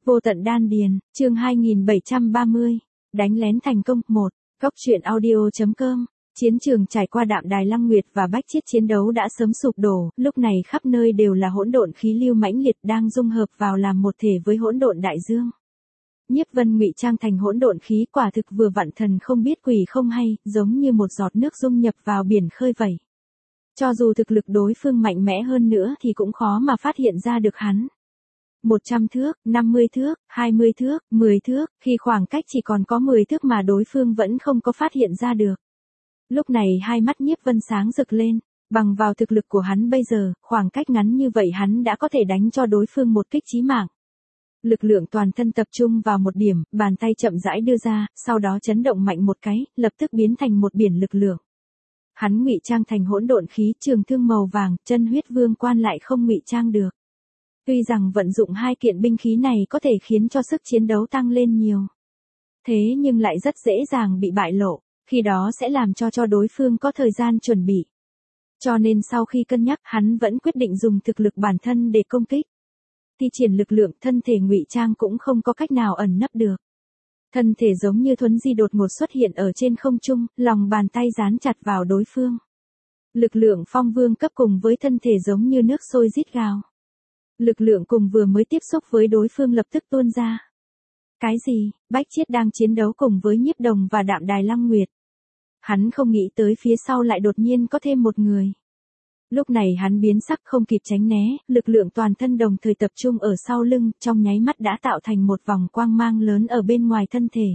Vô tận đan điền, chương 2730. Đánh lén thành công. 1. Cốc truyện audio.com. Chiến trường trải qua Đạm Đài Lăng Nguyệt và Bách Chiết chiến đấu đã sớm sụp đổ, lúc này khắp nơi đều là hỗn độn khí lưu mãnh liệt đang dung hợp vào làm một thể với hỗn độn đại dương. Nhiếp Vân ngụy trang thành hỗn độn khí quả thực vừa vặn thần không biết quỷ không hay, giống như một giọt nước dung nhập vào biển khơi vậy. Cho dù thực lực đối phương mạnh mẽ hơn nữa thì cũng khó mà phát hiện ra được hắn. 100 thước, 50 thước, 20 thước, 10 thước, khi khoảng cách chỉ còn có 10 thước mà đối phương vẫn không có phát hiện ra được. Lúc này hai mắt Nhiếp Vân sáng rực lên, bằng vào thực lực của hắn bây giờ, khoảng cách ngắn như vậy hắn đã có thể đánh cho đối phương một kích chí mạng. Lực lượng toàn thân tập trung vào một điểm, bàn tay chậm rãi đưa ra, sau đó chấn động mạnh một cái, lập tức biến thành một biển lực lượng. Hắn ngụy trang thành hỗn độn khí, trường thương màu vàng, chân huyết vương quan lại không ngụy trang được. Tuy rằng vận dụng hai kiện binh khí này có thể khiến cho sức chiến đấu tăng lên nhiều. Thế nhưng lại rất dễ dàng bị bại lộ, khi đó sẽ làm cho đối phương có thời gian chuẩn bị. Cho nên sau khi cân nhắc hắn vẫn quyết định dùng thực lực bản thân để công kích. Thi triển lực lượng thân thể ngụy trang cũng không có cách nào ẩn nấp được. Thân thể giống như thuấn di đột ngột xuất hiện ở trên không trung, lòng bàn tay dán chặt vào đối phương. Lực lượng phong vương cấp cùng với thân thể giống như nước sôi rít gào. Lực lượng cùng vừa mới tiếp xúc với đối phương lập tức tuôn ra. Cái gì? Bách Chiết đang chiến đấu cùng với Nhiếp Đồng và Đạm Đài Lăng Nguyệt. Hắn không nghĩ tới phía sau lại đột nhiên có thêm một người. Lúc này hắn biến sắc không kịp tránh né, lực lượng toàn thân đồng thời tập trung ở sau lưng, trong nháy mắt đã tạo thành một vòng quang mang lớn ở bên ngoài thân thể.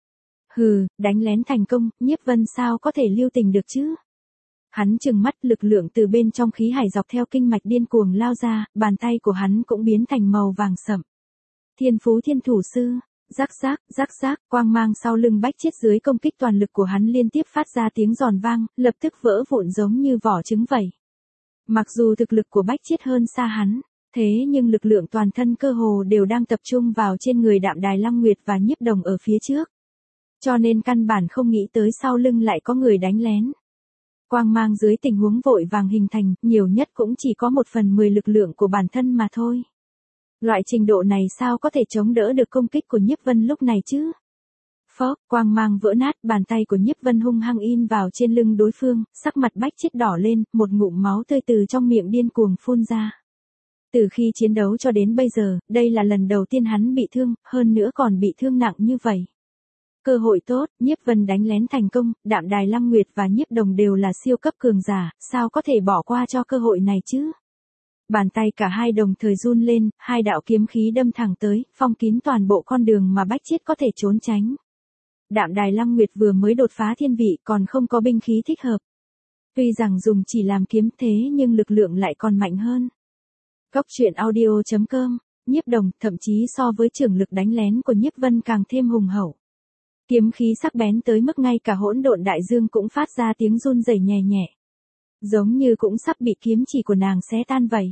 Hừ, đánh lén thành công, Nhiếp Vân sao có thể lưu tình được chứ? Hắn trừng mắt, lực lượng từ bên trong khí hải dọc theo kinh mạch điên cuồng lao ra, bàn tay của hắn cũng biến thành màu vàng sậm. Thiên phú thiên thủ sư, rắc rác, quang mang sau lưng Bách Chiết dưới công kích toàn lực của hắn liên tiếp phát ra tiếng giòn vang, lập tức vỡ vụn giống như vỏ trứng vậy. Mặc dù thực lực của Bách Chiết hơn xa hắn, thế nhưng lực lượng toàn thân cơ hồ đều đang tập trung vào trên người Đạm Đài Lăng Nguyệt và Nhiếp Đồng ở phía trước. Cho nên căn bản không nghĩ tới sau lưng lại có người đánh lén. Quang mang dưới tình huống vội vàng hình thành, nhiều nhất cũng chỉ có 1/10 lực lượng của bản thân mà thôi. Loại trình độ này sao có thể chống đỡ được công kích của Nhiếp Vân lúc này chứ? Phốc, quang mang vỡ nát, bàn tay của Nhiếp Vân hung hăng in vào trên lưng đối phương, sắc mặt Bách Chiết đỏ lên, một ngụm máu tươi từ trong miệng điên cuồng phun ra. Từ khi chiến đấu cho đến bây giờ, đây là lần đầu tiên hắn bị thương, hơn nữa còn bị thương nặng như vậy. Cơ hội tốt, Nhiếp Vân đánh lén thành công, Đạm Đài Lăng Nguyệt và Nhiếp Đồng đều là siêu cấp cường giả, sao có thể bỏ qua cho cơ hội này chứ? Bàn tay cả hai đồng thời run lên, hai đạo kiếm khí đâm thẳng tới, phong kín toàn bộ con đường mà Bách Chiết có thể trốn tránh. Đạm Đài Lăng Nguyệt vừa mới đột phá thiên vị còn không có binh khí thích hợp. Tuy rằng dùng chỉ làm kiếm thế nhưng lực lượng lại còn mạnh hơn. Cốc truyện audio.com. Nhiếp Đồng thậm chí so với trưởng lực đánh lén của Nhiếp Vân càng thêm hùng hậu. Kiếm khí sắc bén tới mức ngay cả hỗn độn đại dương cũng phát ra tiếng run rẩy nhẹ nhẹ. Giống như cũng sắp bị kiếm chỉ của nàng xé tan vậy.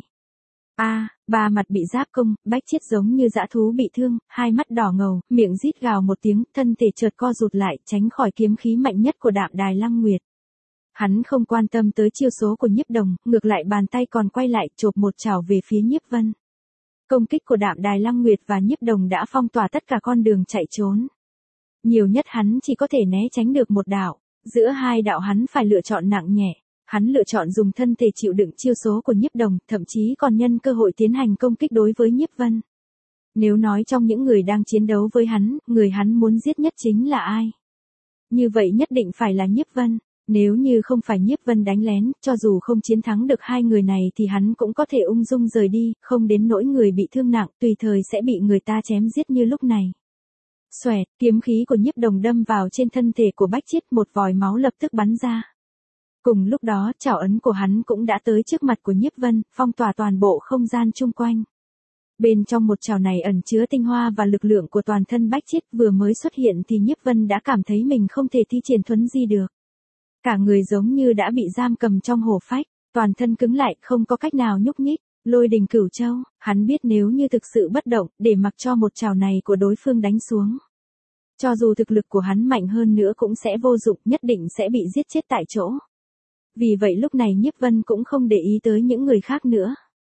Ba mặt bị giáp công, Bách Chiết giống như dã thú bị thương, hai mắt đỏ ngầu, miệng rít gào một tiếng, thân thể chợt co rụt lại, tránh khỏi kiếm khí mạnh nhất của Đạm Đài Lăng Nguyệt. Hắn không quan tâm tới chiêu số của Nhiếp Đồng, ngược lại bàn tay còn quay lại, chộp một chảo về phía Nhiếp Vân. Công kích của Đạm Đài Lăng Nguyệt và Nhiếp Đồng đã phong tỏa tất cả con đường chạy trốn. Nhiều nhất hắn chỉ có thể né tránh được một đạo, giữa hai đạo hắn phải lựa chọn nặng nhẹ. Hắn lựa chọn dùng thân thể chịu đựng chiêu số của Nhiếp Đồng, thậm chí còn nhân cơ hội tiến hành công kích đối với Nhiếp Vân. Nếu nói trong những người đang chiến đấu với hắn, người hắn muốn giết nhất chính là ai? Như vậy nhất định phải là Nhiếp Vân. Nếu như không phải Nhiếp Vân đánh lén, cho dù không chiến thắng được hai người này thì hắn cũng có thể ung dung rời đi, không đến nỗi người bị thương nặng, tùy thời sẽ bị người ta chém giết như lúc này. Xoẹt, kiếm khí của Nhiếp Đồng đâm vào trên thân thể của Bách Chiết, một vòi máu lập tức bắn ra. Cùng lúc đó, chảo ấn của hắn cũng đã tới trước mặt của Nhiếp Vân, phong tỏa toàn bộ không gian chung quanh. Bên trong một chảo này ẩn chứa tinh hoa và lực lượng của toàn thân Bách Chiết, vừa mới xuất hiện thì Nhiếp Vân đã cảm thấy mình không thể thi triển thuấn di được. Cả người giống như đã bị giam cầm trong hổ phách, toàn thân cứng lại, không có cách nào nhúc nhích. Lôi Đình Cửu Châu, hắn biết nếu như thực sự bất động, để mặc cho một chảo này của đối phương đánh xuống. Cho dù thực lực của hắn mạnh hơn nữa cũng sẽ vô dụng, nhất định sẽ bị giết chết tại chỗ. Vì vậy lúc này Nhiếp Vân cũng không để ý tới những người khác nữa.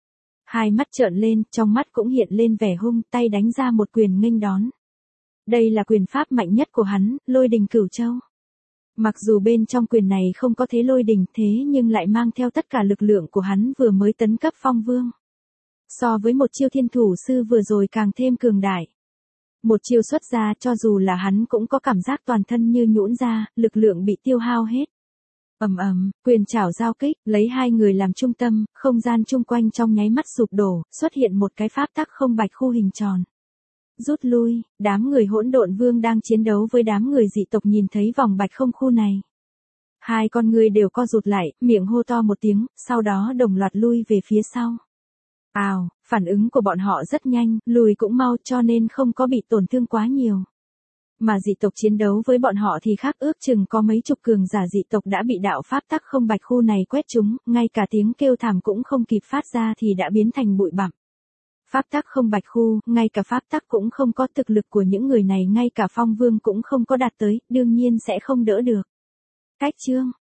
Hai mắt trợn lên, trong mắt cũng hiện lên vẻ hung, tay đánh ra một quyền nghênh đón. Đây là quyền pháp mạnh nhất của hắn, Lôi Đình Cửu Châu. Mặc dù bên trong quyền này không có thế lôi đình thế nhưng lại mang theo tất cả lực lượng của hắn vừa mới tấn cấp phong vương. So với một chiêu thiên thủ sư vừa rồi càng thêm cường đại. Một chiêu xuất ra cho dù là hắn cũng có cảm giác toàn thân như nhũn ra, lực lượng bị tiêu hao hết. Ầm ầm, quyền chảo giao kích, lấy hai người làm trung tâm, không gian chung quanh trong nháy mắt sụp đổ, xuất hiện một cái pháp tắc không bạch khu hình tròn. Rút lui, đám người hỗn độn vương đang chiến đấu với đám người dị tộc nhìn thấy vòng bạch không khu này. Hai con người đều co rụt lại, miệng hô to một tiếng, sau đó đồng loạt lui về phía sau. Ào, phản ứng của bọn họ rất nhanh, lùi cũng mau cho nên không có bị tổn thương quá nhiều. Mà dị tộc chiến đấu với bọn họ thì khác, ước chừng có mấy chục cường giả dị tộc đã bị đạo pháp tắc không bạch khu này quét trúng, ngay cả tiếng kêu thảm cũng không kịp phát ra thì đã biến thành bụi bặm. Pháp tắc không bạch khu, ngay cả pháp tắc cũng không có, thực lực của những người này ngay cả phong vương cũng không có đạt tới, đương nhiên sẽ không đỡ được. Cách chương